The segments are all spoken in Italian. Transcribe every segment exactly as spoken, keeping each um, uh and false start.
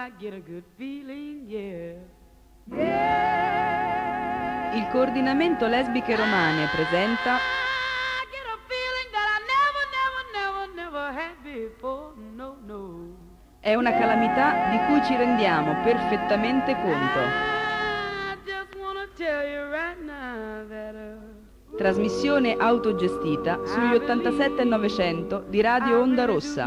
Il coordinamento lesbiche romane presenta È una calamità di cui ci rendiamo perfettamente conto. Trasmissione autogestita sugli ottantasette novecento di Radio Onda Rossa.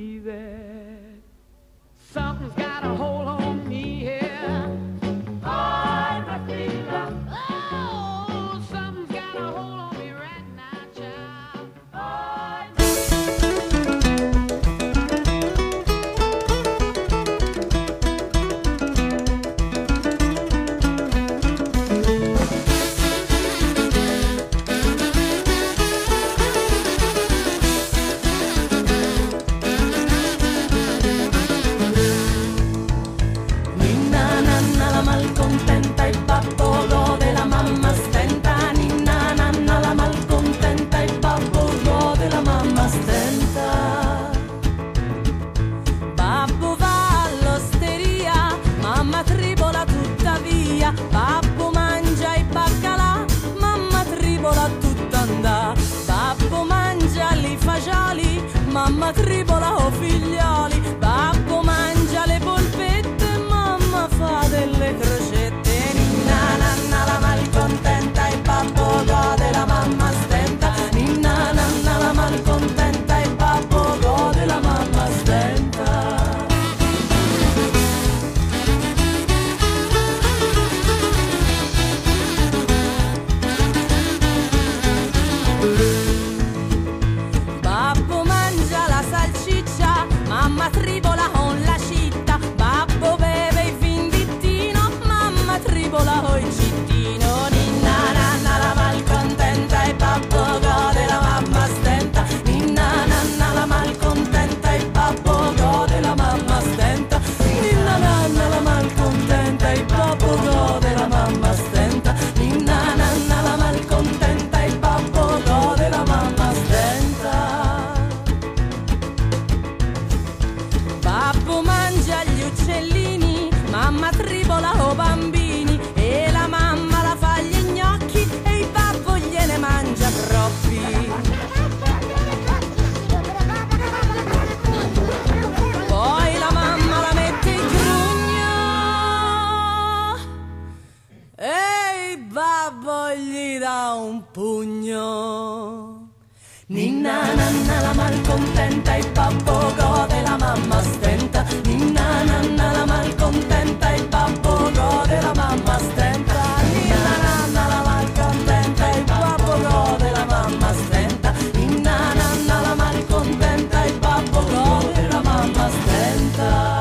Mamma tribola o figlioli, babbo mangia le polpette, mamma fa delle crocette. Ninna nanna la malcontenta e babbo gode, la mamma stenta. Ninna nanna la malcontenta e babbo gode, la mamma stenta. Mamma tribola con la citta, babbo beve il vin dittino, mamma tribola con il cittino. Ninna nanna la malcontenta e babbo gode, la mamma stenta. Ninna nanna la malcontenta e babbo gode, la mamma stenta. Ninna nanna la malcontenta e babbo gode, la mamma stenta. Ninna nanna la malcontenta e babbo gode, la mamma stenta. Babbo mangia gli uccellini, mamma tribola o bambini, e la mamma la fa gli gnocchi e il babbo gliene mangia troppi. Poi la mamma la mette in grugno e il babbo gli dà un pugno. Ninna nanna la malcontenta e babbo gode, la mamma stenta. Ninna nanna la malcontenta e babbo gode, la mamma stenta. Ninna nanna la malcontenta e babbo gode, la mamma stenta. Ninna nanna la malcontenta e babbo gode, la mamma stenta.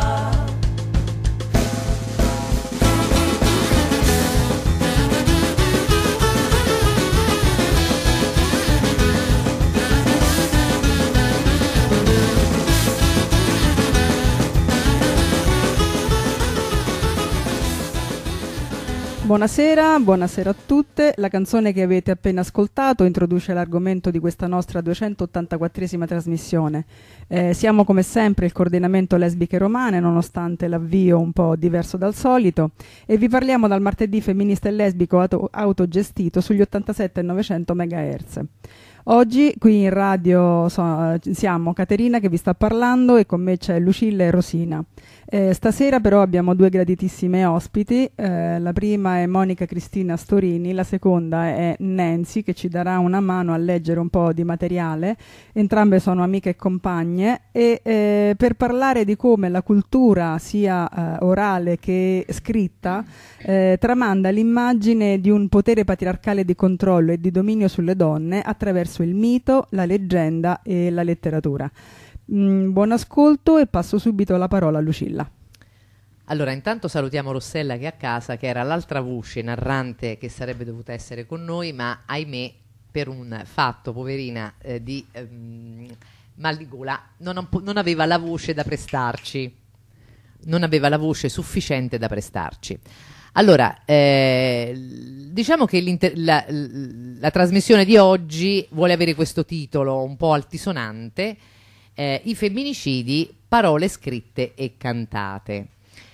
Buonasera, buonasera a tutte. La canzone che avete appena ascoltato introduce l'argomento di questa nostra duecentottantaquattresima trasmissione. Eh, siamo come sempre il coordinamento lesbiche romane, nonostante l'avvio un po' diverso dal solito, e vi parliamo dal martedì femminista e lesbico auto- autogestito sugli ottantasette e novecento megahertz. Oggi qui in radio so, siamo Caterina che vi sta parlando e con me c'è Lucilla e Rosina. Eh, stasera però abbiamo due graditissime ospiti, eh, la prima è Monica Cristina Storini, la seconda è Nancy che ci darà una mano a leggere un po' di materiale. Entrambe sono amiche e compagne e eh, per parlare di come la cultura sia eh, orale che scritta eh, tramanda l'immagine di un potere patriarcale di controllo e di dominio sulle donne attraverso il mito, la leggenda e la letteratura. Mm, buon ascolto e passo subito la parola a Lucilla. Allora, intanto salutiamo Rossella che è a casa, che era l'altra voce narrante che sarebbe dovuta essere con noi, ma ahimè per un fatto, poverina, eh, di ehm, mal di gola, non, non aveva la voce da prestarci, non aveva la voce sufficiente da prestarci. Allora, eh, diciamo che la, la trasmissione di oggi vuole avere questo titolo un po' altisonante, eh, i femminicidi, parole scritte e cantate.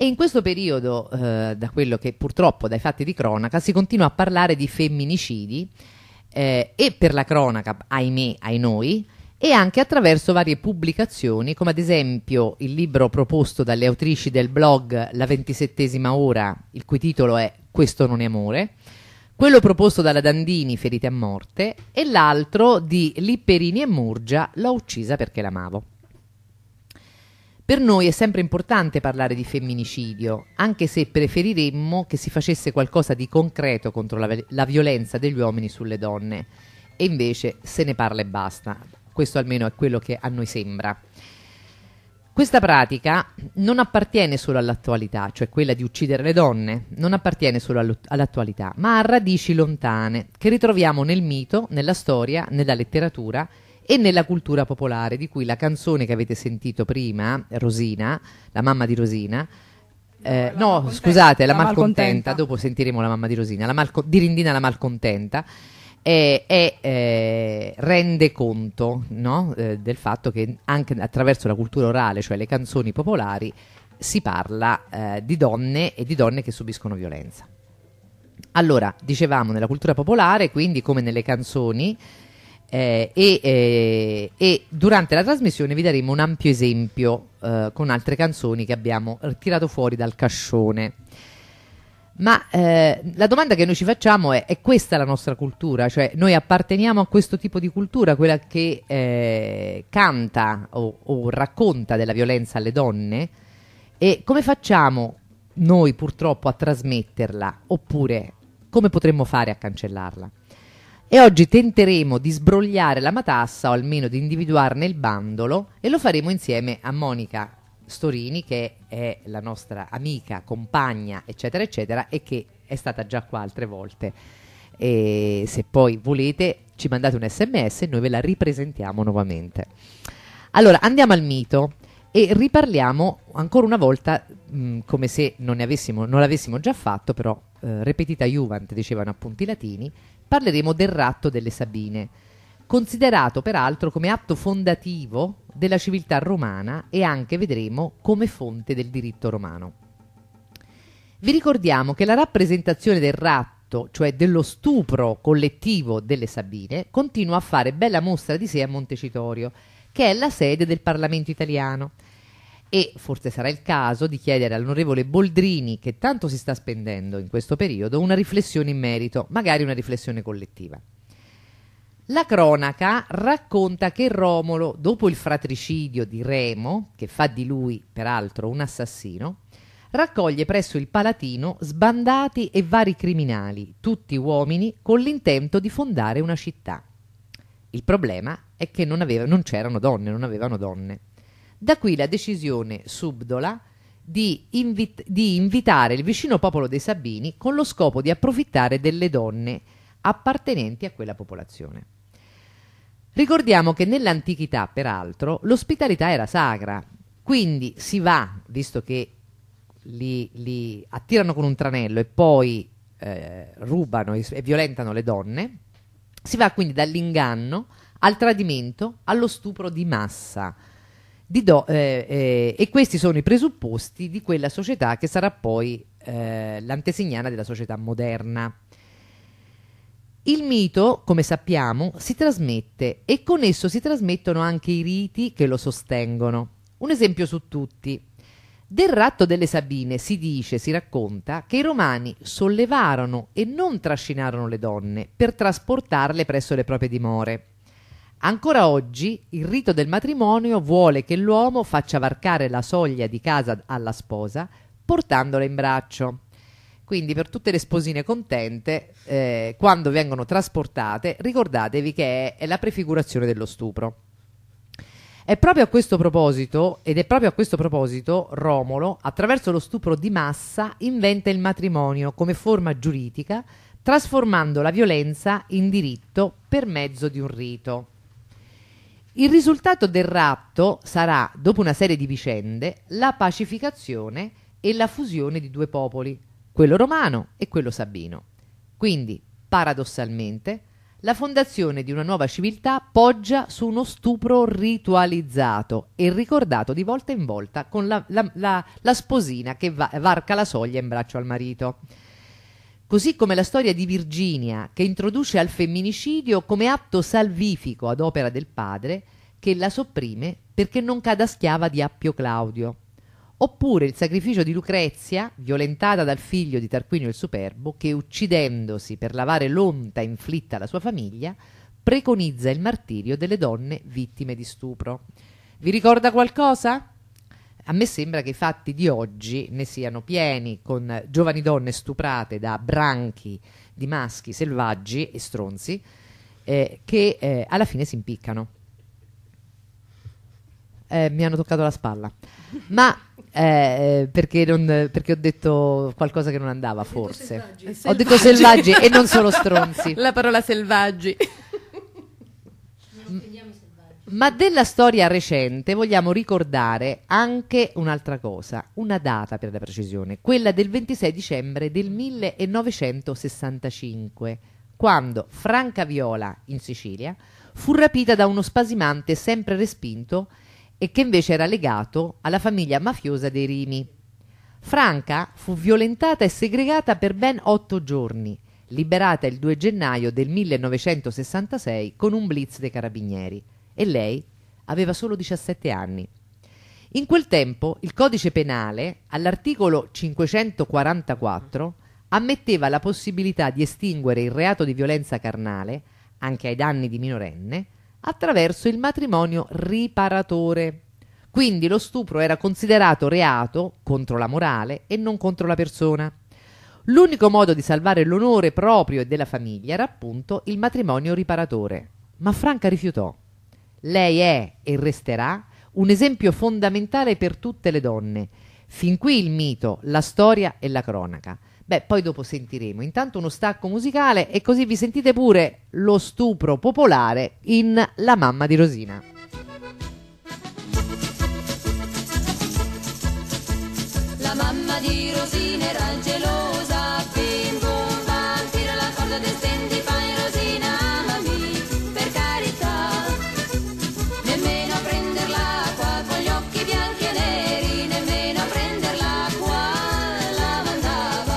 E in questo periodo, eh, da quello che purtroppo dai fatti di cronaca, si continua a parlare di femminicidi, eh, e per la cronaca, ahimè, ai noi, e anche attraverso varie pubblicazioni, come ad esempio il libro proposto dalle autrici del blog La ventisettesima ora, il cui titolo è Questo non è amore, quello proposto dalla Dandini, Ferite a morte, e l'altro di Lipperini e Murgia, L'ho uccisa perché l'amavo. Per noi è sempre importante parlare di femminicidio, anche se preferiremmo che si facesse qualcosa di concreto contro la, la violenza degli uomini sulle donne, e invece se ne parla e basta. Questo almeno è quello che a noi sembra. Questa pratica non appartiene solo all'attualità, cioè quella di uccidere le donne, non appartiene solo all'attualità, ma ha radici lontane, che ritroviamo nel mito, nella storia, nella letteratura e nella cultura popolare, di cui la canzone che avete sentito prima, Rosina, la mamma di Rosina, eh, no, malcontenta. scusate, la, la malcontenta, malcontenta, dopo sentiremo la mamma di Rosina, la malco- di Rindina la malcontenta, è, è, eh, rende conto, no, eh, del fatto che anche attraverso la cultura orale, cioè le canzoni popolari, si parla eh, di donne e di donne che subiscono violenza. Allora, dicevamo, nella cultura popolare, quindi come nelle canzoni, Eh, e, eh, e durante la trasmissione vi daremo un ampio esempio eh, con altre canzoni che abbiamo tirato fuori dal cascione. Ma eh, la domanda che noi ci facciamo è: è questa la nostra cultura? Cioè, noi apparteniamo a questo tipo di cultura, quella che eh, canta o, o racconta della violenza alle donne? E come facciamo noi purtroppo a trasmetterla? Oppure come potremmo fare a cancellarla? E oggi tenteremo di sbrogliare la matassa, o almeno di individuarne il bandolo, e lo faremo insieme a Monica Storini, che è la nostra amica, compagna, eccetera, eccetera, e che è stata già qua altre volte. E se poi volete ci mandate un sms e noi ve la ripresentiamo nuovamente. Allora, andiamo al mito e riparliamo ancora una volta, mh, come se non, ne avessimo, non l'avessimo già fatto, però eh, repetita iuvant, dicevano appunto i latini. Parleremo del ratto delle Sabine, considerato peraltro come atto fondativo della civiltà romana e anche, vedremo, come fonte del diritto romano. Vi ricordiamo che la rappresentazione del ratto, cioè dello stupro collettivo delle Sabine, continua a fare bella mostra di sé a Montecitorio, che è la sede del Parlamento italiano. E forse sarà il caso di chiedere all'onorevole Boldrini, che tanto si sta spendendo in questo periodo, una riflessione in merito, magari una riflessione collettiva. La cronaca racconta che Romolo, dopo il fratricidio di Remo, che fa di lui peraltro un assassino, raccoglie presso il Palatino sbandati e vari criminali, tutti uomini, con l'intento di fondare una città. Il problema è che non, aveva, non c'erano donne, non avevano donne. Da qui la decisione subdola di, invit- di invitare il vicino popolo dei Sabini con lo scopo di approfittare delle donne appartenenti a quella popolazione. Ricordiamo che nell'antichità, peraltro, l'ospitalità era sacra, quindi si va, visto che li, li attirano con un tranello e poi eh, rubano e, e violentano le donne, si va quindi dall'inganno al tradimento allo stupro di massa. Di do, eh, eh, e questi sono i presupposti di quella società che sarà poi eh, l'antesignana della società moderna. Il mito, come sappiamo, si trasmette e con esso si trasmettono anche i riti che lo sostengono. Un esempio su tutti. Del ratto delle Sabine si dice, si racconta, che i romani sollevarono e non trascinarono le donne per trasportarle presso le proprie dimore. Ancora oggi il rito del matrimonio vuole che l'uomo faccia varcare la soglia di casa alla sposa portandola in braccio. Quindi per tutte le sposine contente, eh, quando vengono trasportate, ricordatevi che è, è la prefigurazione dello stupro. È proprio a questo proposito, ed è proprio a questo proposito, Romolo, attraverso lo stupro di massa, inventa il matrimonio come forma giuridica, trasformando la violenza in diritto per mezzo di un rito. Il risultato del ratto sarà, dopo una serie di vicende, la pacificazione e la fusione di due popoli, quello romano e quello sabino. Quindi, paradossalmente, La fondazione di una nuova civiltà poggia su uno stupro ritualizzato e ricordato di volta in volta con la, la, la, la sposina che va, varca la soglia in braccio al marito. Così come la storia di Virginia, che introduce al femminicidio come atto salvifico ad opera del padre, che la sopprime perché non cada schiava di Appio Claudio. Oppure il sacrificio di Lucrezia, violentata dal figlio di Tarquinio il Superbo, che uccidendosi per lavare l'onta inflitta alla sua famiglia, preconizza il martirio delle donne vittime di stupro. Vi ricorda qualcosa? A me sembra che i fatti di oggi ne siano pieni, con giovani donne stuprate da branchi di maschi selvaggi e stronzi eh, che eh, alla fine si impiccano. Eh, mi hanno toccato la spalla, ma eh, perché, non, perché ho detto qualcosa che non andava, forse. Ho Selvaggi. detto selvaggi e non solo stronzi. La parola selvaggi. Ma della storia recente vogliamo ricordare anche un'altra cosa, una data per la precisione, quella del ventisei dicembre del millenovecentosessantacinque, quando Franca Viola, in Sicilia, fu rapita da uno spasimante sempre respinto e che invece era legato alla famiglia mafiosa dei Rimi. Franca fu violentata e segregata per ben otto giorni, liberata il due gennaio del millenovecentosessantasei con un blitz dei carabinieri, e lei aveva solo diciassette anni. In quel tempo il codice penale, all'articolo cinquecentoquarantaquattro, ammetteva la possibilità di estinguere il reato di violenza carnale, anche ai danni di minorenne, attraverso il matrimonio riparatore. Quindi lo stupro era considerato reato contro la morale e non contro la persona. L'unico modo di salvare l'onore proprio e della famiglia era appunto il matrimonio riparatore. Ma Franca rifiutò. Lei è e resterà un esempio fondamentale per tutte le donne. Fin qui il mito, la storia e la cronaca. Beh, poi dopo sentiremo intanto uno stacco musicale e così vi sentite pure lo stupro popolare in La mamma di Rosina. La mamma di Rosina era gelosa, bim bum bam, tira la corda del stendi, fai Rosina, mamì, per carità, nemmeno a prender l'acqua con gli occhi bianchi e neri, nemmeno a prender l'acqua la mandava.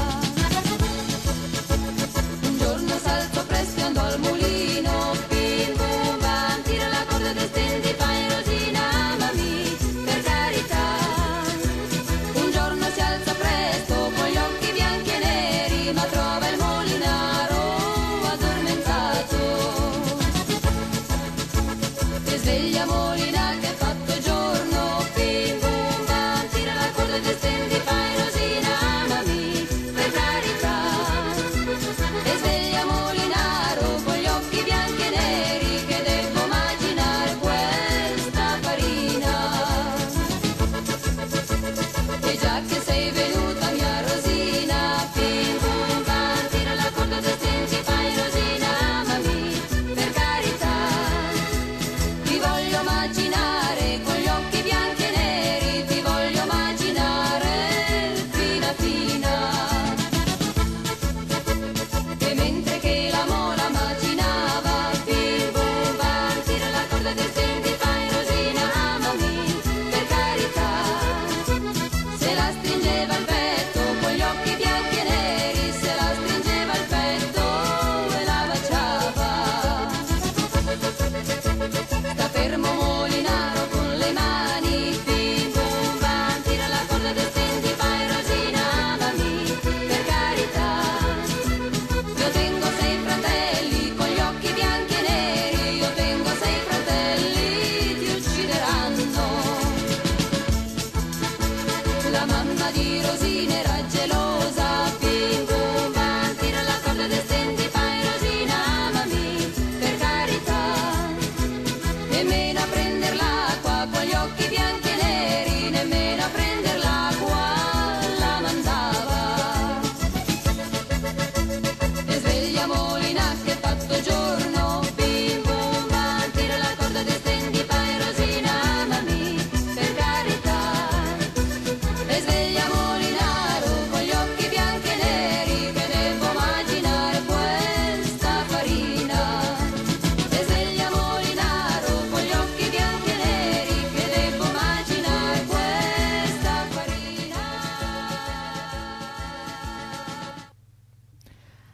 Un giorno s'alzò presto e andò al mulino, bim bum bam, tira la corda del stendi, fai Rosina, mamì, per carità. Un giorno si alza presto con gli occhi bianchi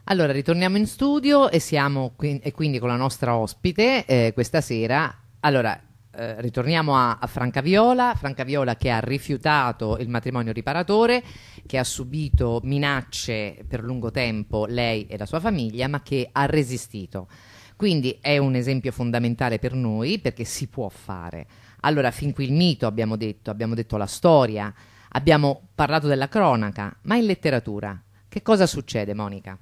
Allora, ritorniamo in studio e siamo qui- e quindi con la nostra ospite eh, questa sera. Allora, eh, ritorniamo a, a Franca Viola, Franca Viola che ha rifiutato il matrimonio riparatore, che ha subito minacce per lungo tempo, lei e la sua famiglia, ma che ha resistito. Quindi è un esempio fondamentale per noi, perché si può fare. Allora, fin qui il mito, abbiamo detto, abbiamo detto la storia, abbiamo parlato della cronaca, ma in letteratura che cosa succede, Monica?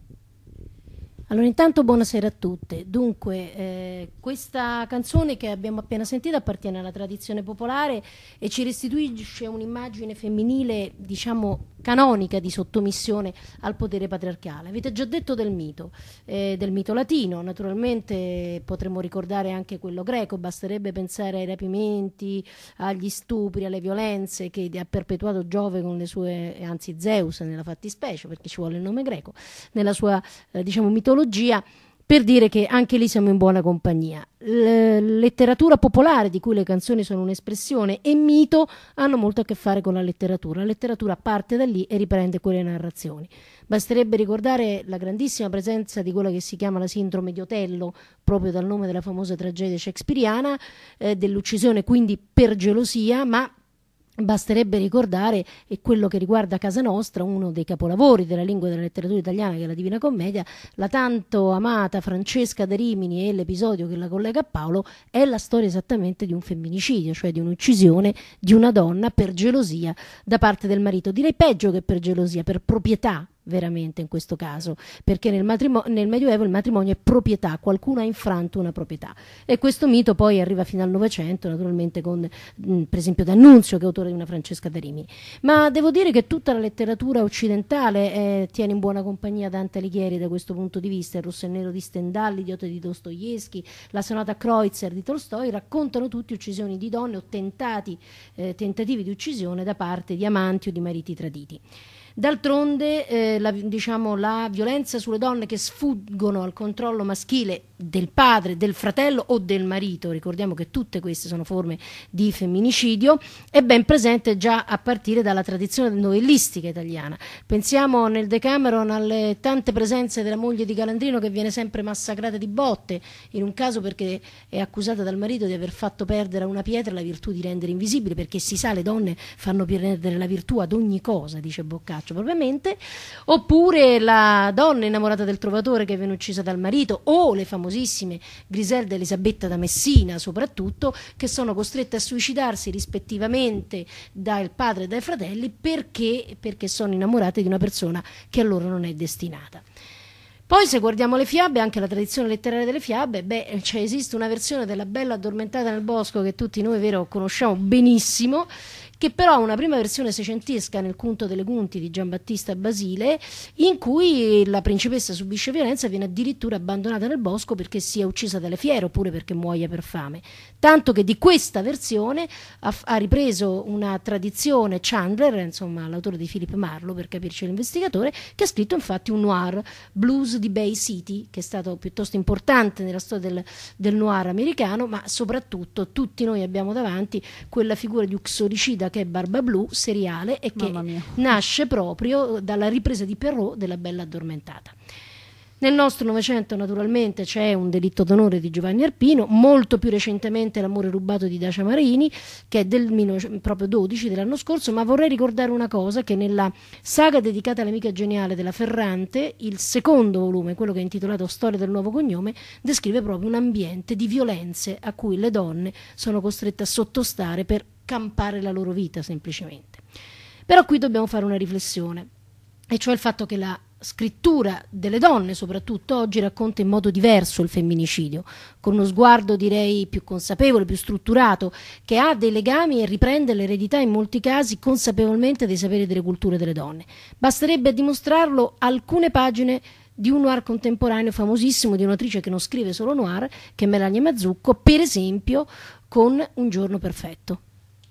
Allora, intanto buonasera a tutte. Dunque, eh, questa canzone che abbiamo appena sentito appartiene alla tradizione popolare e ci restituisce un'immagine femminile, diciamo, canonica di sottomissione al potere patriarcale. Avete già detto del mito, eh, del mito latino, naturalmente potremmo ricordare anche quello greco, basterebbe pensare ai rapimenti, agli stupri, alle violenze che ha perpetuato Giove con le sue, anzi Zeus nella fattispecie, perché ci vuole il nome greco, nella sua eh, diciamo mitologia, per dire che anche lì siamo in buona compagnia. L- letteratura popolare, di cui le canzoni sono un'espressione, e mito hanno molto a che fare con la letteratura. La letteratura parte da lì e riprende quelle narrazioni. Basterebbe ricordare la grandissima presenza di quella che si chiama la sindrome di Otello, proprio dal nome della famosa tragedia shakespeariana, eh, dell'uccisione quindi per gelosia, ma basterebbe ricordare, e quello che riguarda casa nostra, uno dei capolavori della lingua e della letteratura italiana, che è la Divina Commedia, la tanto amata Francesca da Rimini e l'episodio che la collega a Paolo, è la storia esattamente di un femminicidio, cioè di un'uccisione di una donna per gelosia da parte del marito. Direi peggio che per gelosia, per proprietà, veramente in questo caso, perché nel, matrimo- nel Medioevo il matrimonio è proprietà, qualcuno ha infranto una proprietà, e questo mito poi arriva fino al Novecento, naturalmente con mh, per esempio D'Annunzio, che è autore di una Francesca da Rimini. Ma devo dire che tutta la letteratura occidentale eh, tiene in buona compagnia Dante Alighieri da questo punto di vista. Il Rosso e Nero di Stendhal, L'Idiota di Dostoevskij, la Sonata Kreutzer di Tolstoi raccontano tutti uccisioni di donne o tentati, eh, tentativi di uccisione da parte di amanti o di mariti traditi. D'altronde eh, la, diciamo, la violenza sulle donne che sfuggono al controllo maschile del padre, del fratello o del marito, ricordiamo che tutte queste sono forme di femminicidio, è ben presente già a partire dalla tradizione novellistica italiana. Pensiamo nel Decameron alle tante presenze della moglie di Calandrino che viene sempre massacrata di botte, in un caso perché è accusata dal marito di aver fatto perdere a una pietra la virtù di rendere invisibile, perché si sa le donne fanno perdere la virtù ad ogni cosa, dice Boccaccio propriamente. Oppure la donna innamorata del trovatore che viene uccisa dal marito, o le famosissime Griselda e Elisabetta da Messina soprattutto, che sono costrette a suicidarsi rispettivamente dal padre e dai fratelli perché, perché sono innamorate di una persona che a loro non è destinata. Poi se guardiamo le fiabe, anche la tradizione letteraria delle fiabe, beh, cioè esiste una versione della Bella addormentata nel bosco che tutti noi, vero, conosciamo benissimo, che però ha una prima versione seicentesca nel Cunto delle Cunti di Giambattista Basile, in cui la principessa subisce violenza e viene addirittura abbandonata nel bosco perché sia uccisa dalle fiere oppure perché muoia per fame. Tanto che di questa versione ha, ha ripreso una tradizione Chandler, insomma l'autore di Philip Marlowe, per capirci l'investigatore, che ha scritto infatti un noir, Blues di Bay City, che è stato piuttosto importante nella storia del, del noir americano, ma soprattutto tutti noi abbiamo davanti quella figura di uxoricida che è Barba Blu, seriale, e che nasce proprio dalla ripresa di Perrault della Bella addormentata. Nel nostro Novecento naturalmente c'è un delitto d'onore di Giovanni Arpino, molto più recentemente L'amore rubato di Dacia Marini, che è del proprio dodici dell'anno scorso, ma vorrei ricordare una cosa, che nella saga dedicata all'amica geniale della Ferrante, il secondo volume, quello che è intitolato Storia del nuovo cognome, descrive proprio un ambiente di violenze a cui le donne sono costrette a sottostare per campare la loro vita semplicemente. Però qui dobbiamo fare una riflessione, e cioè il fatto che la scrittura delle donne soprattutto oggi racconta in modo diverso il femminicidio, con uno sguardo direi più consapevole, più strutturato, che ha dei legami e riprende l'eredità in molti casi consapevolmente dei saperi e delle culture delle donne. Basterebbe dimostrarlo alcune pagine di un noir contemporaneo famosissimo di un'autrice che non scrive solo noir, che è Melania Mazzucco, per esempio con Un giorno perfetto.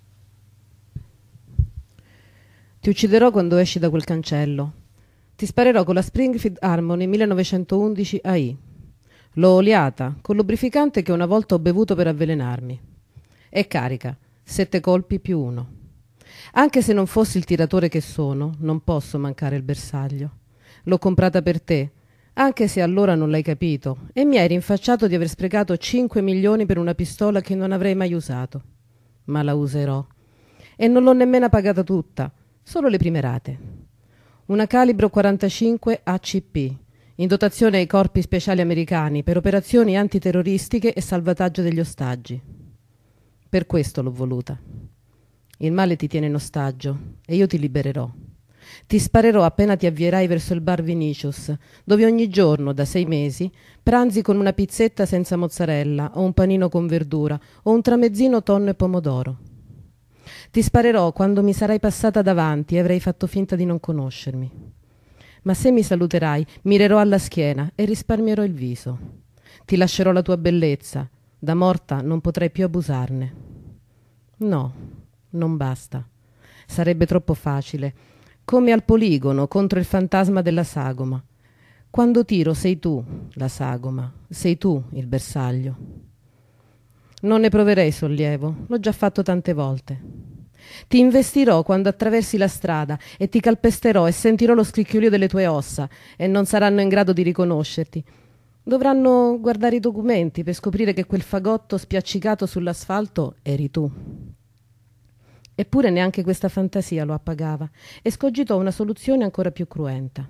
Ti ucciderò quando esci da quel cancello. Ti sparerò con la Springfield Harmony millenovecentoundici A I. L'ho oliata con lubrificante che una volta ho bevuto per avvelenarmi. È carica, sette colpi più uno. Anche se non fossi il tiratore che sono, non posso mancare il bersaglio. L'ho comprata per te, anche se allora non l'hai capito, e mi hai rinfacciato di aver sprecato cinque milioni per una pistola che non avrei mai usato. Ma la userò. E non l'ho nemmeno pagata tutta, solo le prime rate. Una calibro quarantacinque A C P, in dotazione ai corpi speciali americani per operazioni antiterroristiche e salvataggio degli ostaggi. Per questo l'ho voluta. Il male ti tiene in ostaggio e io ti libererò. Ti sparerò appena ti avvierai verso il bar Vinicius, dove ogni giorno, da sei mesi, pranzi con una pizzetta senza mozzarella o un panino con verdura o un tramezzino tonno e pomodoro. Ti sparerò quando mi sarai passata davanti e avrai fatto finta di non conoscermi. Ma se mi saluterai, mirerò alla schiena e risparmierò il viso. Ti lascerò la tua bellezza. Da morta non potrai più abusarne. No, non basta. Sarebbe troppo facile. Come al poligono contro il fantasma della sagoma. Quando tiro sei tu la sagoma, sei tu il bersaglio. Non ne proverei sollievo, l'ho già fatto tante volte. Ti investirò quando attraversi la strada e ti calpesterò e sentirò lo scricchiolio delle tue ossa e non saranno in grado di riconoscerti. Dovranno guardare i documenti per scoprire che quel fagotto spiaccicato sull'asfalto eri tu. Eppure neanche questa fantasia lo appagava e scogitò una soluzione ancora più cruenta.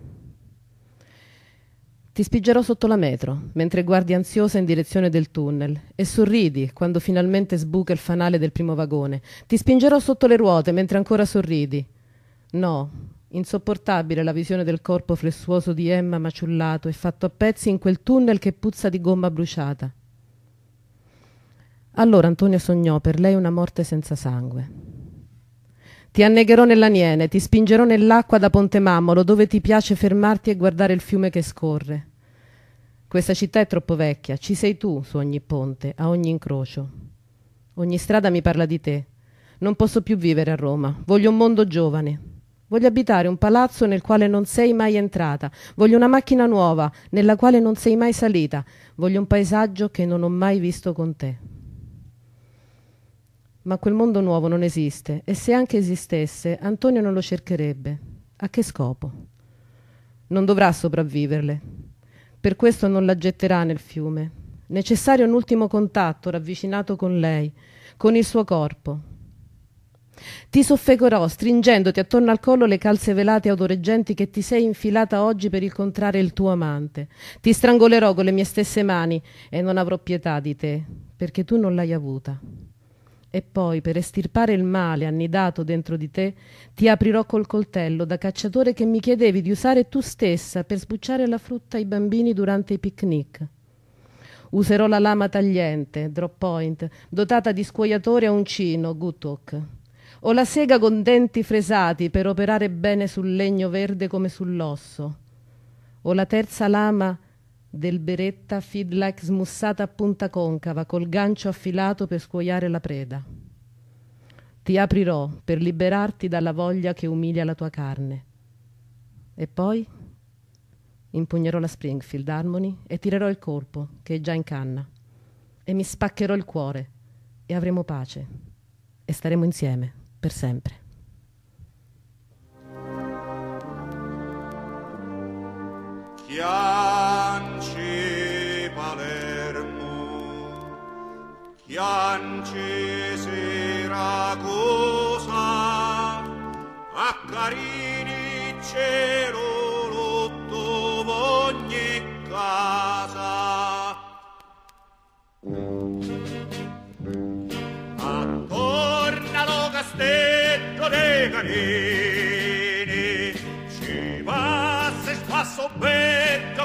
Ti spingerò sotto la metro, mentre guardi ansiosa in direzione del tunnel, e sorridi quando finalmente sbuca il fanale del primo vagone. Ti spingerò sotto le ruote mentre ancora sorridi. No, insopportabile la visione del corpo flessuoso di Emma maciullato e fatto a pezzi in quel tunnel che puzza di gomma bruciata. Allora Antonio sognò per lei una morte senza sangue. Ti annegherò nell'aniene, ti spingerò nell'acqua da Ponte Mammolo, dove ti piace fermarti e guardare il fiume che scorre. Questa città è troppo vecchia, ci sei tu su ogni ponte, a ogni incrocio. Ogni strada mi parla di te. Non posso più vivere a Roma, voglio un mondo giovane. Voglio abitare un palazzo nel quale non sei mai entrata. Voglio una macchina nuova, nella quale non sei mai salita. Voglio un paesaggio che non ho mai visto con te. Ma quel mondo nuovo non esiste, e se anche esistesse, Antonio non lo cercherebbe. A che scopo? Non dovrà sopravviverle. Per questo non la getterà nel fiume. Necessario un ultimo contatto ravvicinato con lei, con il suo corpo. Ti soffoccherò stringendoti attorno al collo le calze velate e autoreggenti che ti sei infilata oggi per incontrare il tuo amante. Ti strangolerò con le mie stesse mani e non avrò pietà di te, perché tu non l'hai avuta. E poi, per estirpare il male annidato dentro di te, ti aprirò col coltello da cacciatore che mi chiedevi di usare tu stessa per sbucciare la frutta ai bambini durante i picnic. Userò la lama tagliente, drop point, dotata di scuoiatore a uncino, guttock, o la sega con denti fresati per operare bene sul legno verde come sull'osso, o la terza lama del beretta feedlike smussata a punta concava col gancio affilato per scuoiare la preda. Ti aprirò per liberarti dalla voglia che umilia la tua carne. E poi impugnerò la Springfield Harmony e tirerò il colpo che è già in canna e mi spaccherò il cuore e avremo pace e staremo insieme per sempre. Chianci Palermo, Chianci Siracusa, accarini cielo lotto ogni casa. Attorno allo castello dei Carini ci passa e spasso becco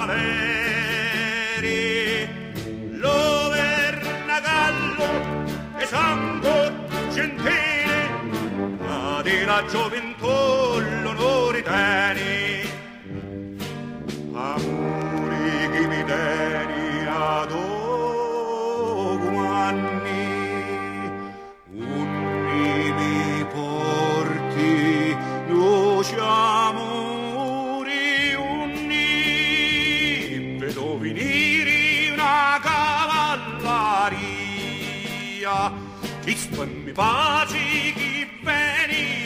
cavalieri, lo vernagallo e sangue gentile, ma di la gioventù l'onore tieni, amori che mi tieni ad anni, unni mi porti luce amori, unni vedo venire una cavalleria, chi spammi pace, chi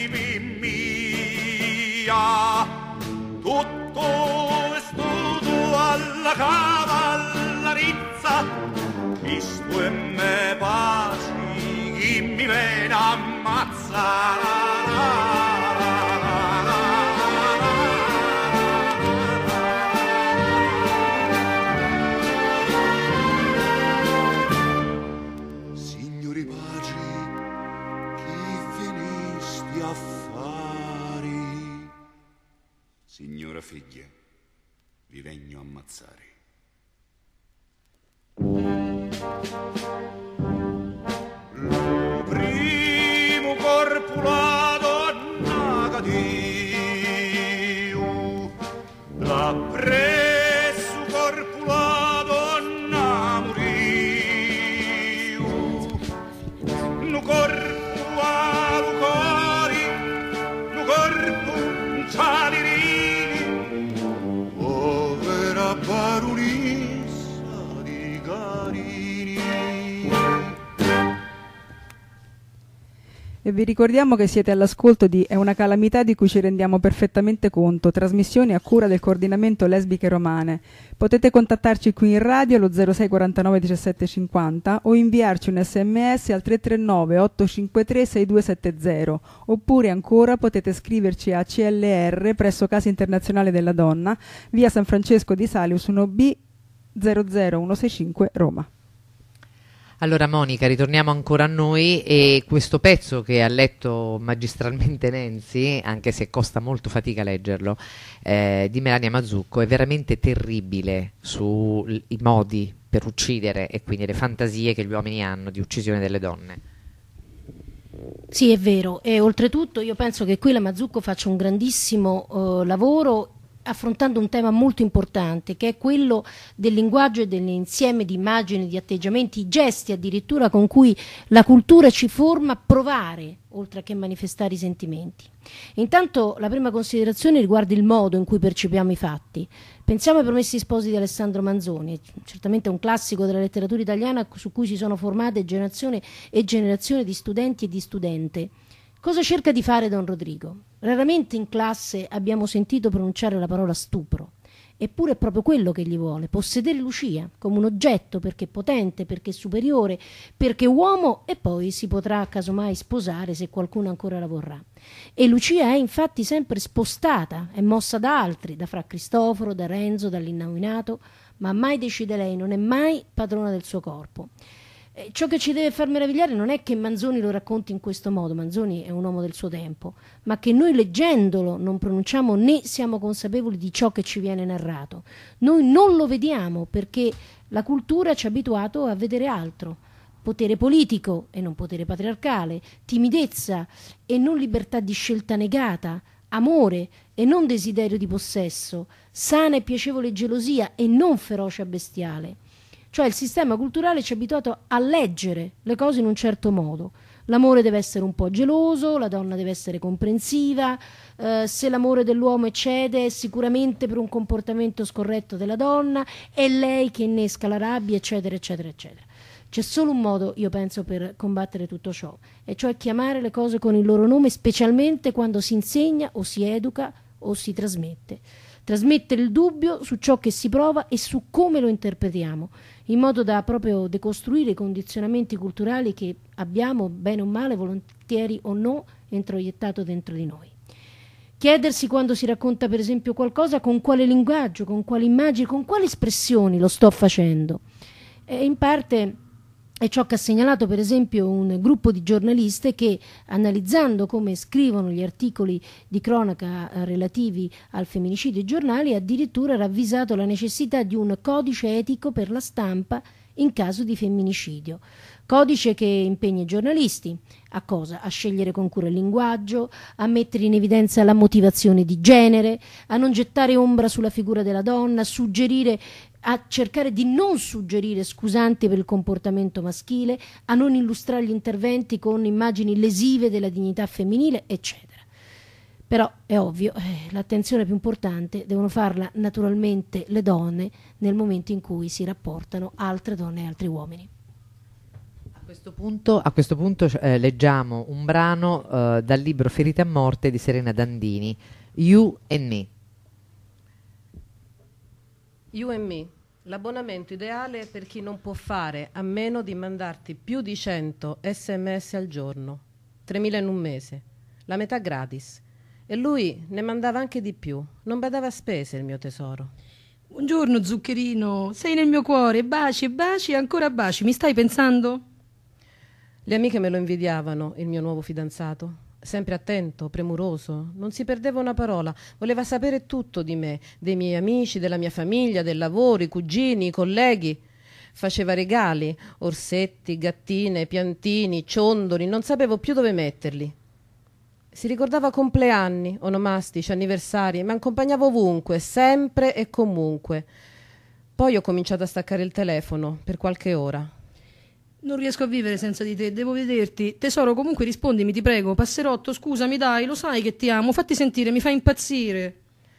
veni mia, tutto è stato alla cavallerizza, visto e me paci, chi mi viene a ammazzare. Signora figlia, vi vengo a ammazzare. Lo primo corpulato nagadio, l'ha preso corpulato namorio, no corpulato cori, no corpo cialiri, baronessa di Carini. E vi ricordiamo che siete all'ascolto di È una calamità di cui ci rendiamo perfettamente conto, trasmissioni a cura del coordinamento lesbiche romane. Potete contattarci qui in radio allo zero sei quarantanove diciassette cinquanta o inviarci un sms al tre tre nove otto cinque tre sei due sette zero, oppure ancora potete scriverci a C L R presso Casa Internazionale della Donna, via San Francesco di Salius uno B zero zero uno sei cinque Roma. Allora Monica, ritorniamo ancora a noi, e questo pezzo che ha letto magistralmente Nancy, anche se costa molto fatica leggerlo, eh, di Melania Mazzucco, è veramente terribile sui modi per uccidere e quindi le fantasie che gli uomini hanno di uccisione delle donne. Sì, è vero, e oltretutto io penso che qui la Mazzucco faccia un grandissimo uh, lavoro affrontando un tema molto importante, che è quello del linguaggio e dell'insieme di immagini, di atteggiamenti, gesti addirittura con cui la cultura ci forma a provare, oltre che manifestare i sentimenti. Intanto la prima considerazione riguarda il modo in cui percepiamo i fatti. Pensiamo ai Promessi Sposi di Alessandro Manzoni, certamente un classico della letteratura italiana su cui si sono formate generazioni e generazioni di studenti e di studente. Cosa cerca di fare Don Rodrigo? Raramente in classe abbiamo sentito pronunciare la parola stupro, eppure è proprio quello che gli vuole, possedere Lucia come un oggetto, perché potente, perché superiore, perché uomo, e poi si potrà casomai sposare se qualcuno ancora la vorrà. E Lucia è infatti sempre spostata, è mossa da altri, da Fra Cristoforo, da Renzo, dall'innominato, ma mai decide lei, non è mai padrona del suo corpo. Eh, ciò che ci deve far meravigliare non è che Manzoni lo racconti in questo modo, Manzoni è un uomo del suo tempo, ma che noi leggendolo non pronunciamo né siamo consapevoli di ciò che ci viene narrato. Noi non lo vediamo perché la cultura ci ha abituato a vedere altro. Potere politico e non potere patriarcale, timidezza e non libertà di scelta negata, amore e non desiderio di possesso, sana e piacevole gelosia e non ferocia bestiale. Cioè il sistema culturale ci ha abituato a leggere le cose in un certo modo. L'amore deve essere un po' geloso, la donna deve essere comprensiva, eh, se l'amore dell'uomo eccede è sicuramente per un comportamento scorretto della donna, è lei che innesca la rabbia, eccetera, eccetera, eccetera. C'è solo un modo, io penso, per combattere tutto ciò, e cioè chiamare le cose con il loro nome, specialmente quando si insegna o si educa o si trasmette. Trasmettere il dubbio su ciò che si prova e su come lo interpretiamo, in modo da proprio decostruire i condizionamenti culturali che abbiamo, bene o male, volentieri o no, introiettato dentro di noi. Chiedersi quando si racconta per esempio qualcosa con quale linguaggio, con quali immagini, con quali espressioni lo sto facendo. E in parte è ciò che ha segnalato per esempio un gruppo di giornaliste che, analizzando come scrivono gli articoli di cronaca eh, relativi al femminicidio ai giornali, ha addirittura ravvisato la necessità di un codice etico per la stampa in caso di femminicidio. Codice che impegna i giornalisti a cosa? A scegliere con cura il linguaggio, a mettere in evidenza la motivazione di genere, a non gettare ombra sulla figura della donna, a suggerire a cercare di non suggerire scusanti per il comportamento maschile, a non illustrare gli interventi con immagini lesive della dignità femminile, eccetera. Però è ovvio, eh, l'attenzione più importante devono farla naturalmente le donne nel momento in cui si rapportano altre donne e altri uomini. A questo punto, a questo punto eh, leggiamo un brano eh, dal libro Ferite a morte di Serena Dandini, You and Me. You and Me, l'abbonamento ideale per chi non può fare a meno di mandarti più di cento sms al giorno, tremila in un mese, la metà gratis. E lui ne mandava anche di più, non badava a spese il mio tesoro. Buongiorno zuccherino, sei nel mio cuore, baci e baci e ancora baci, mi stai pensando? Le amiche me lo invidiavano, il mio nuovo fidanzato. Sempre attento, premuroso, non si perdeva una parola, voleva sapere tutto di me, dei miei amici, della mia famiglia, del lavoro, i cugini, i colleghi. Faceva regali, orsetti, gattine, piantini, ciondoli, non sapevo più dove metterli. Si ricordava compleanni, onomastici, anniversari, mi accompagnava ovunque, sempre e comunque. Poi ho cominciato a staccare il telefono per qualche ora. Non riesco a vivere senza di te, devo vederti. Tesoro, comunque rispondimi, ti prego. Passerotto, scusami, dai, lo sai che ti amo, fatti sentire, mi fai impazzire.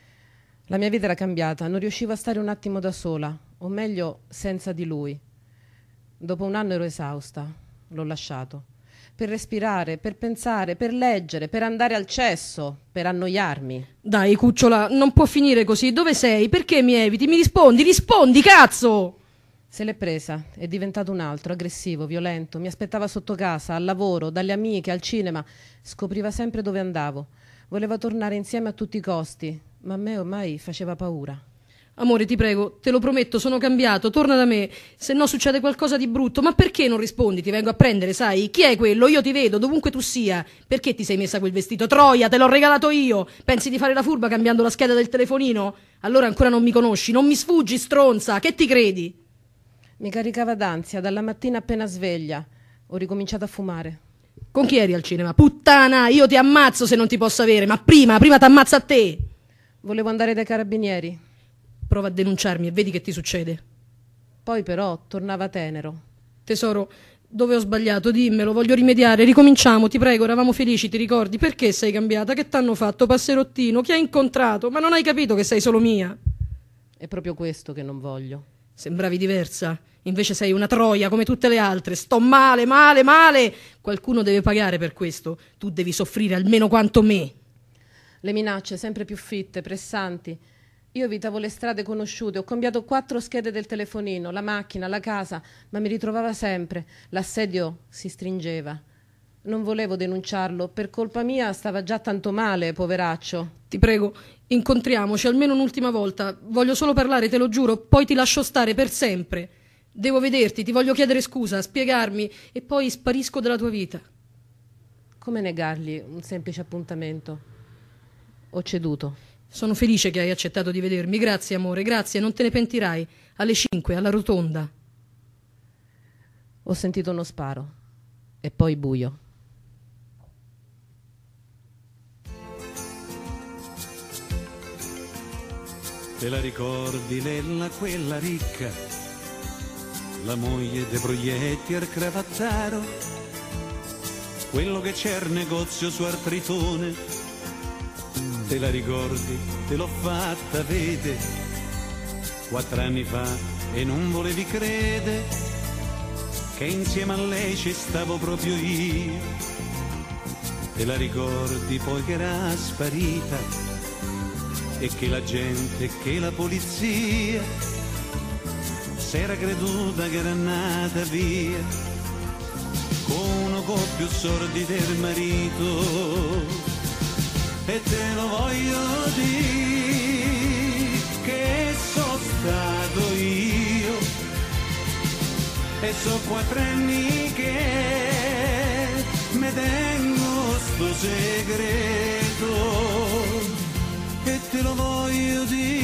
La mia vita era cambiata, non riuscivo a stare un attimo da sola, o meglio, senza di lui. Dopo un anno ero esausta, l'ho lasciato. Per respirare, per pensare, per leggere, per andare al cesso, per annoiarmi. Dai, cucciola, non può finire così. Dove sei? Perché mi eviti? Mi rispondi, rispondi, cazzo! Se l'è presa, è diventato un altro, aggressivo, violento. Mi aspettava sotto casa, al lavoro, dalle amiche, al cinema. Scopriva sempre dove andavo. Voleva tornare insieme a tutti i costi, ma a me ormai faceva paura. Amore, ti prego, te lo prometto, sono cambiato, torna da me. Se no succede qualcosa di brutto. Ma perché non rispondi? Ti vengo a prendere, sai? Chi è quello? Io ti vedo, dovunque tu sia. Perché ti sei messa quel vestito? Troia, te l'ho regalato io. Pensi di fare la furba cambiando la scheda del telefonino? Allora ancora non mi conosci, non mi sfuggi, stronza. Che ti credi? Mi caricava d'ansia dalla mattina appena sveglia. Ho ricominciato a fumare. Con chi eri al cinema? Puttana, io ti ammazzo se non ti posso avere, ma prima, prima t'ammazza a te. Volevo andare dai carabinieri. Prova a denunciarmi e vedi che ti succede. Poi però tornava tenero. Tesoro, dove ho sbagliato? Dimmelo, voglio rimediare. Ricominciamo, ti prego, eravamo felici, ti ricordi? Perché sei cambiata? Che t'hanno fatto, passerottino? Chi hai incontrato? Ma non hai capito che sei solo mia? È proprio questo che non voglio. Sembravi diversa, invece sei una troia come tutte le altre. Sto male, male, male. Qualcuno deve pagare per questo. Tu devi soffrire almeno quanto me. Le minacce sempre più fitte, pressanti. Io evitavo le strade conosciute, ho cambiato quattro schede del telefonino, la macchina, la casa, ma mi ritrovava sempre. L'assedio si stringeva. Non volevo denunciarlo, per colpa mia stava già tanto male, poveraccio. Ti prego, incontriamoci almeno un'ultima volta. Voglio solo parlare, te lo giuro, poi ti lascio stare per sempre. Devo vederti, ti voglio chiedere scusa, spiegarmi e poi sparisco dalla tua vita. Come negargli un semplice appuntamento? Ho ceduto. Sono felice che hai accettato di vedermi. Grazie, amore, grazie, non te ne pentirai. Alle cinque, alla rotonda. Ho sentito uno sparo e poi buio. Te la ricordi Lella, quella ricca, la moglie dei proietti al cravattaro, quello che c'è il negozio su Artritone? Te la ricordi? Te l'ho fatta vedere quattro anni fa e non volevi credere che insieme a lei ci stavo proprio io. Te la ricordi poi che era sparita e che la gente, che la polizia s'era creduta che era nata via con uno con più sordi del marito. E te lo voglio dire che sono stato io e so quattro anni che me tengo sto segreto. E te lo voglio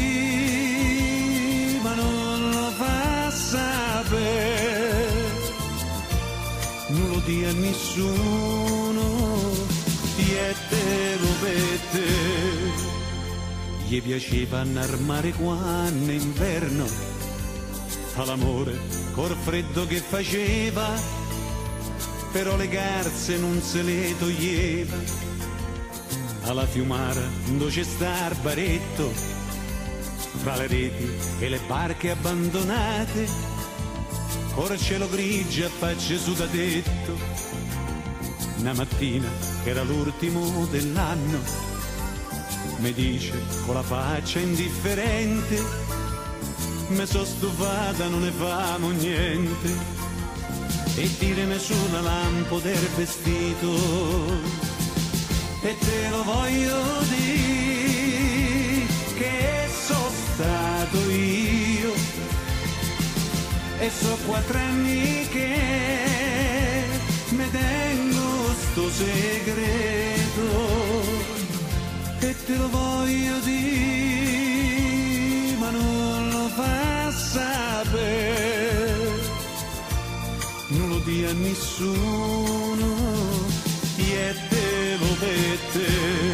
dire, ma non lo fa sapere, non lo dia a nessuno, e te lo vede. Gli piaceva andare al mare quando inverno, all'amore col freddo che faceva, però le garze non se le toglieva. Alla fiumara dove c'è sta il baretto, fra le reti e le barche abbandonate, col cielo grigio a facce su da tetto. Una mattina, che era l'ultimo dell'anno, mi dice con la faccia indifferente, me so stufata, non ne famo niente, e tirami su una lampo del vestito, e te lo voglio dire che sono stato io, e so quattro anni che me tengo sto segreto, e te lo voglio dire ma non lo fa sapere, non lo dia a nessuno, e te lo vette.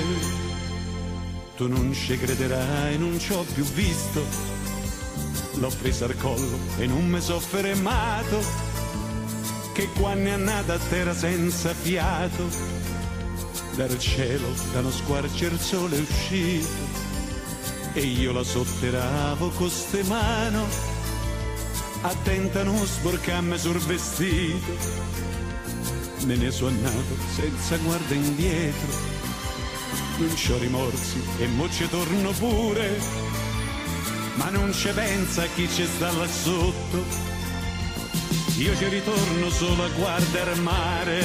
Tu non ci crederai, non ci ho più visto, l'ho presa al collo e non mi so fermato, che quando è andata a terra senza fiato, dal cielo, da uno squarcio il sole è uscito, e io la sotterravo con ste mano, attenta a non sporcarmi sul vestito, me ne sono andato senza guarda indietro, non c'ho rimorsi e mo ci torno pure, ma non ci pensa chi ci sta là sotto, io ci ritorno solo a guardare il mare,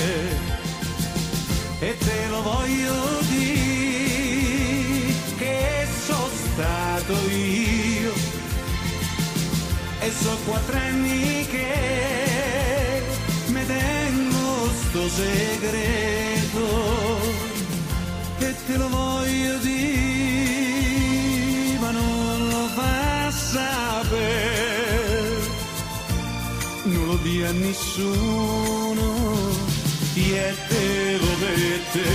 e te lo voglio dire che sono stato io, e so quattro anni che me tengo sto segreto, e te lo voglio dire ma non lo fa sapere, non lo dia a nessuno, e te lo vette,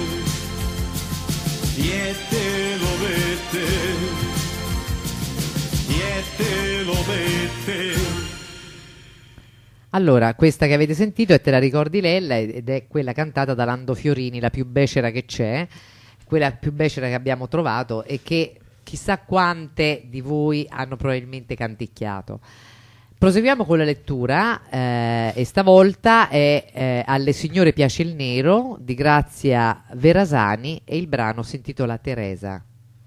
e te lo vette, e te lo vette. Allora, questa che avete sentito è Te la ricordi Lella, ed è quella cantata da Lando Fiorini, la più becera che c'è, quella più becera che abbiamo trovato e che chissà quante di voi hanno probabilmente canticchiato. Proseguiamo con la lettura eh, e stavolta è eh, Alle signore piace il nero di Grazia Verasani e il brano si intitola Teresa.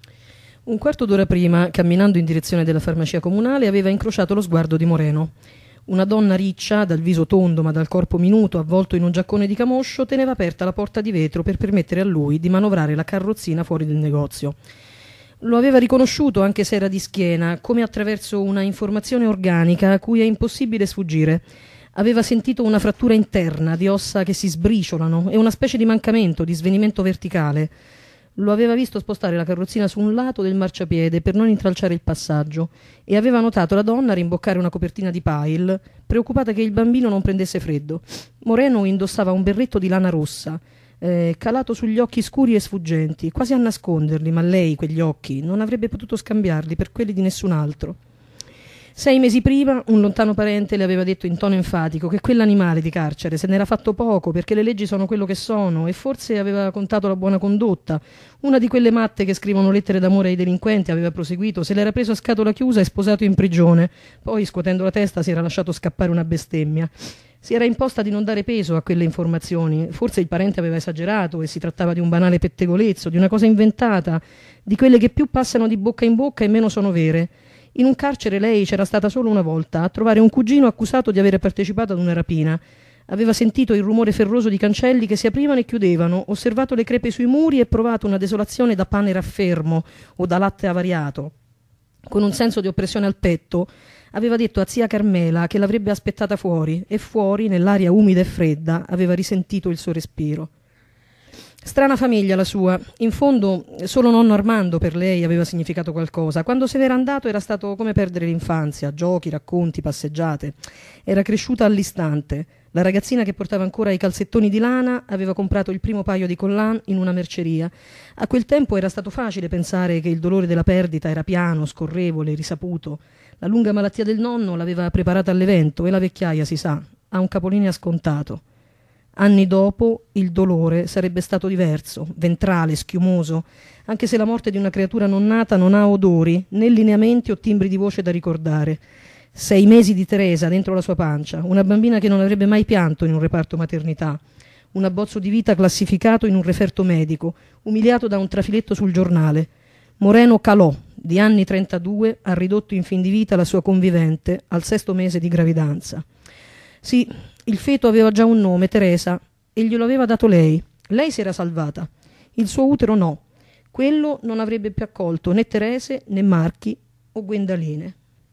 Un quarto d'ora prima, camminando in direzione della farmacia comunale, aveva incrociato lo sguardo di Moreno. Una donna riccia, dal viso tondo ma dal corpo minuto, avvolto in un giaccone di camoscio, teneva aperta la porta di vetro per permettere a lui di manovrare la carrozzina fuori del negozio. Lo aveva riconosciuto, anche se era di schiena, come attraverso una informazione organica a cui è impossibile sfuggire. Aveva sentito una frattura interna di ossa che si sbriciolano e una specie di mancamento, di svenimento verticale. Lo aveva visto spostare la carrozzina su un lato del marciapiede per non intralciare il passaggio e aveva notato la donna rimboccare una copertina di pile, preoccupata che il bambino non prendesse freddo. Moreno indossava un berretto di lana rossa, eh, calato sugli occhi scuri e sfuggenti, quasi a nasconderli, ma lei quegli occhi non avrebbe potuto scambiarli per quelli di nessun altro. Sei mesi prima un lontano parente le aveva detto in tono enfatico che quell'animale di carcere se n'era fatto poco perché le leggi sono quello che sono, e forse aveva contato la buona condotta. Una di quelle matte che scrivono lettere d'amore ai delinquenti, aveva proseguito, se l'era preso a scatola chiusa e sposato in prigione. Poi, scuotendo la testa, si era lasciato scappare una bestemmia. Si era imposta di non dare peso a quelle informazioni. Forse il parente aveva esagerato e si trattava di un banale pettegolezzo, di una cosa inventata, di quelle che più passano di bocca in bocca e meno sono vere. In un carcere lei c'era stata solo una volta a trovare un cugino accusato di avere partecipato ad una rapina. Aveva sentito il rumore ferroso di cancelli che si aprivano e chiudevano, osservato le crepe sui muri e provato una desolazione da pane raffermo o da latte avariato. Con un senso di oppressione al petto, aveva detto a zia Carmela che l'avrebbe aspettata fuori, e fuori, nell'aria umida e fredda, aveva risentito il suo respiro. Strana famiglia la sua. In fondo solo nonno Armando per lei aveva significato qualcosa. Quando se n'era andato era stato come perdere l'infanzia, giochi, racconti, passeggiate. Era cresciuta all'istante. La ragazzina che portava ancora i calzettoni di lana aveva comprato il primo paio di collan in una merceria. A quel tempo era stato facile pensare che il dolore della perdita era piano, scorrevole, risaputo. La lunga malattia del nonno l'aveva preparata all'evento e la vecchiaia, si sa, ha un capolinea scontato. Anni dopo il dolore sarebbe stato diverso, ventrale, schiumoso, anche se la morte di una creatura non nata non ha odori, né lineamenti o timbri di voce da ricordare. Sei mesi di Teresa dentro la sua pancia, una bambina che non avrebbe mai pianto in un reparto maternità, un abbozzo di vita classificato in un referto medico, umiliato da un trafiletto sul giornale. Moreno calò, di anni trentadue, ha ridotto in fin di vita la sua convivente al sesto mese di gravidanza. Sì, il feto aveva già un nome, Teresa, e glielo aveva dato lei. Lei si era salvata. Il suo utero no. Quello non avrebbe più accolto né Terese, né Marchi o Gwendaline.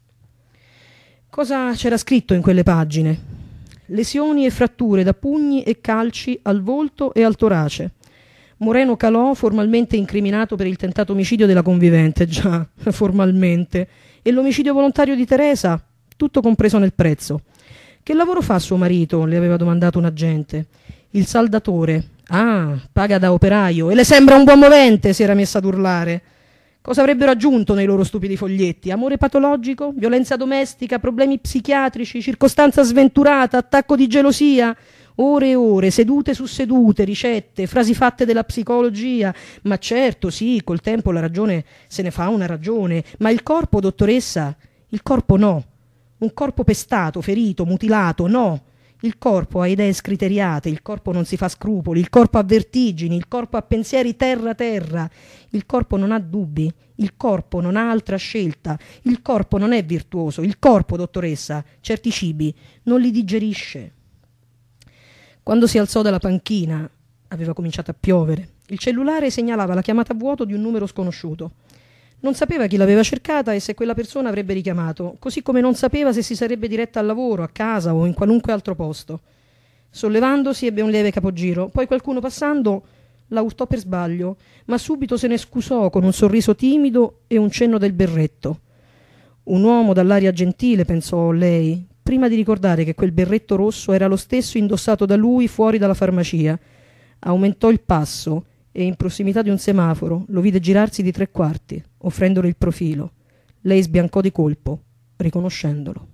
Cosa c'era scritto in quelle pagine? Lesioni e fratture da pugni e calci al volto e al torace. Moreno Calò formalmente incriminato per il tentato omicidio della convivente, già, formalmente, e l'omicidio volontario di Teresa, tutto compreso nel prezzo. Che lavoro fa suo marito? Le aveva domandato un agente. Il saldatore. Ah, paga da operaio. E le sembra un buon movente, si era messa ad urlare. Cosa avrebbero aggiunto nei loro stupidi foglietti? Amore patologico? Violenza domestica? Problemi psichiatrici? Circostanza sventurata? Attacco di gelosia? Ore e ore, sedute su sedute, ricette, frasi fatte della psicologia. Ma certo, sì, col tempo la ragione se ne fa una ragione. Ma il corpo, dottoressa? Il corpo no. Un corpo pestato, ferito, mutilato, no. Il corpo ha idee scriteriate, il corpo non si fa scrupoli, il corpo ha vertigini, il corpo ha pensieri terra-terra. Il corpo non ha dubbi, il corpo non ha altra scelta, il corpo non è virtuoso, il corpo, dottoressa, certi cibi non li digerisce. Quando si alzò dalla panchina, aveva cominciato a piovere. Il cellulare segnalava la chiamata a vuoto di un numero sconosciuto. Non sapeva chi l'aveva cercata e se quella persona avrebbe richiamato, così come non sapeva se si sarebbe diretta al lavoro, a casa o in qualunque altro posto. Sollevandosi ebbe un lieve capogiro, poi qualcuno passando la urtò per sbaglio, ma subito se ne scusò con un sorriso timido e un cenno del berretto. Un uomo dall'aria gentile, pensò lei, prima di ricordare che quel berretto rosso era lo stesso indossato da lui fuori dalla farmacia. Aumentò il passo e in prossimità di un semaforo lo vide girarsi di tre quarti, offrendole il profilo. Lei sbiancò di colpo, riconoscendolo.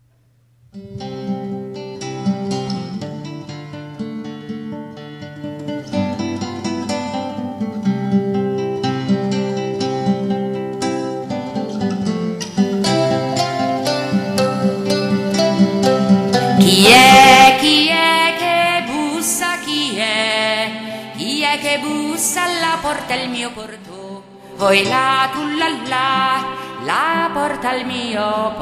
Chi è, chi è che bussa, chi è, chi è che bussa alla porta al mio portò? Oi là, tu là là, la porta al mio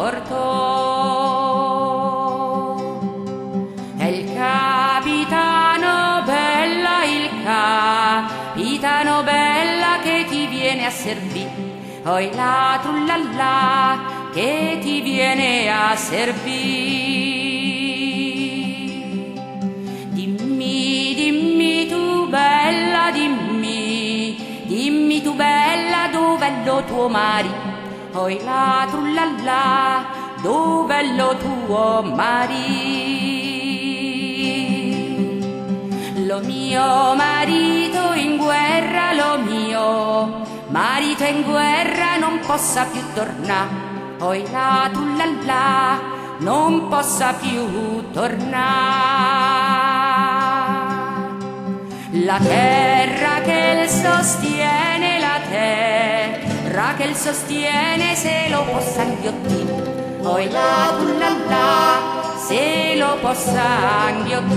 portò. È il capitano Bella, il capitano Bella che ti viene a servire. Oi là, tu là là, che ti viene a servire. Dimmi, dimmi tu bella, dimmi, dimmi tu bella, dov'è lo tuo marito? Oi là, tu là là, dov'è lo tuo marito? Lo mio marito in guerra, lo mio marito in guerra non possa più tornare. Oi là, tu là là, non possa più tornare. La terra che il sostiene, la terra che il sostiene, se lo possa inghiottire. Oi là, tu là là, se lo possa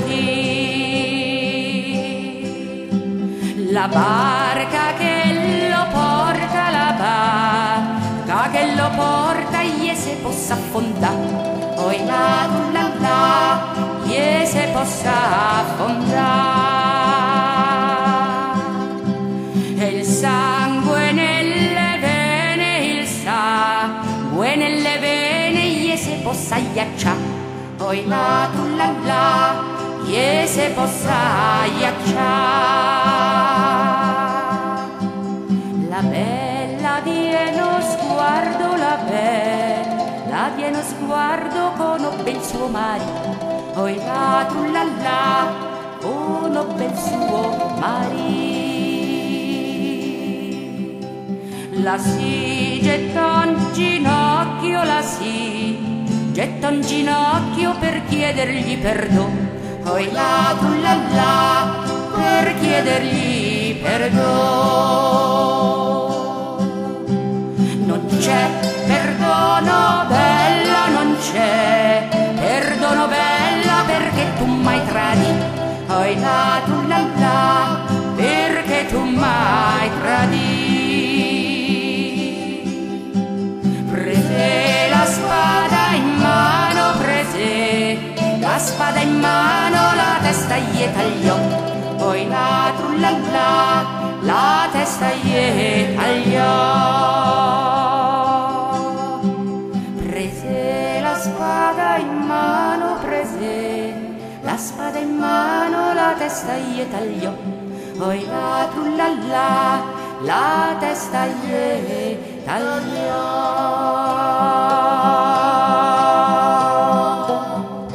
inghiottire. La barca che lo porta, la barca che lo porta, gli se possa affondare. Oi là, tu là là, gli se possa affondare. E il sangue nelle vene, il sangue nelle vene, gli se possa ghiacciare. Oi là, tu là là, gli se possa ghiacciare. La bella diede uno sguardo, la bella diede uno sguardo, conobbe il suo marito. Oi là, tu là là, conobbe il suo marito. La si gettò in ginocchio, la si gettò in ginocchio per chiedergli perdono. Oi là, tu là là, per chiedergli perdono. Non c'è perdono bella, non c'è perdono bella, perché tu m'hai tradito. Oi là, tu là là, perché tu m'hai tradito. gli tagliò, poi la trullalla, la testa gli tagliò. Prese la spada in mano, prese la spada in mano, la testa gli tagliò, poi la trullalla, la testa gli tagliò.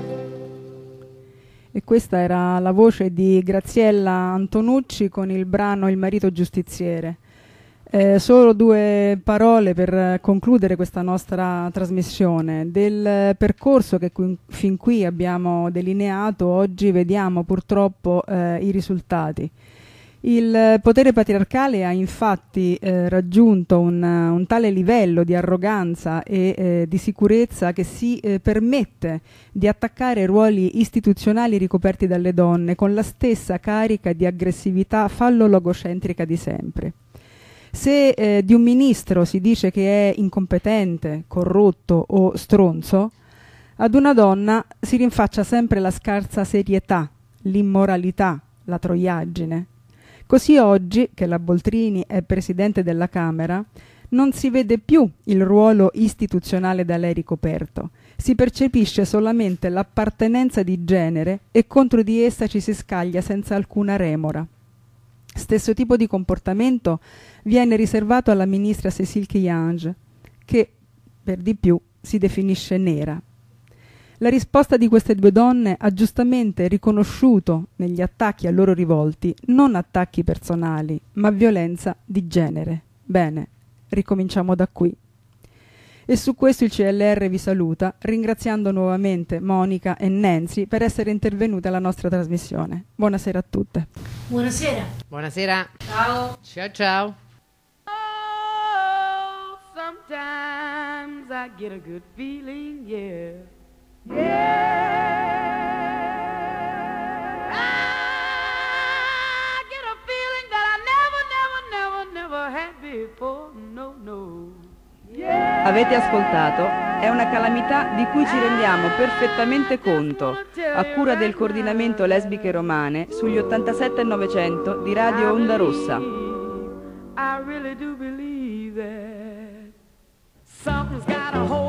E questa era la voce di Graziella Antonucci con il brano Il marito giustiziere. Eh, solo due parole per concludere questa nostra trasmissione. Del percorso che qui, fin qui abbiamo delineato, oggi vediamo purtroppo eh, i risultati. Il potere patriarcale ha infatti eh, raggiunto un, un tale livello di arroganza e eh, di sicurezza che si eh, permette di attaccare ruoli istituzionali ricoperti dalle donne con la stessa carica di aggressività fallologocentrica di sempre. Se eh, di un ministro si dice che è incompetente, corrotto o stronzo, ad una donna si rinfaccia sempre la scarsa serietà, l'immoralità, la troiaggine. Così oggi, che la Boltrini è presidente della Camera, non si vede più il ruolo istituzionale da lei ricoperto, si percepisce solamente l'appartenenza di genere e contro di essa ci si scaglia senza alcuna remora. Stesso tipo di comportamento viene riservato alla ministra Cécile Kyenge, che per di più si definisce nera. La risposta di queste due donne ha giustamente riconosciuto negli attacchi a loro rivolti non attacchi personali, ma violenza di genere. Bene, ricominciamo da qui. E su questo il C L R vi saluta, ringraziando nuovamente Monica e Nancy per essere intervenute alla nostra trasmissione. Buonasera a tutte. Buonasera. Buonasera. Ciao. Ciao ciao. Oh, sometimes I get a good feeling, yeah. Yeah. I get a feeling that I never, never, never, never had before. No, no. Yeah. Avete ascoltato? È una calamità di cui ci rendiamo perfettamente conto, a cura del coordinamento lesbiche romane sugli ottantasette e novecento di Radio Onda Rossa. I really do believe that something's got a hold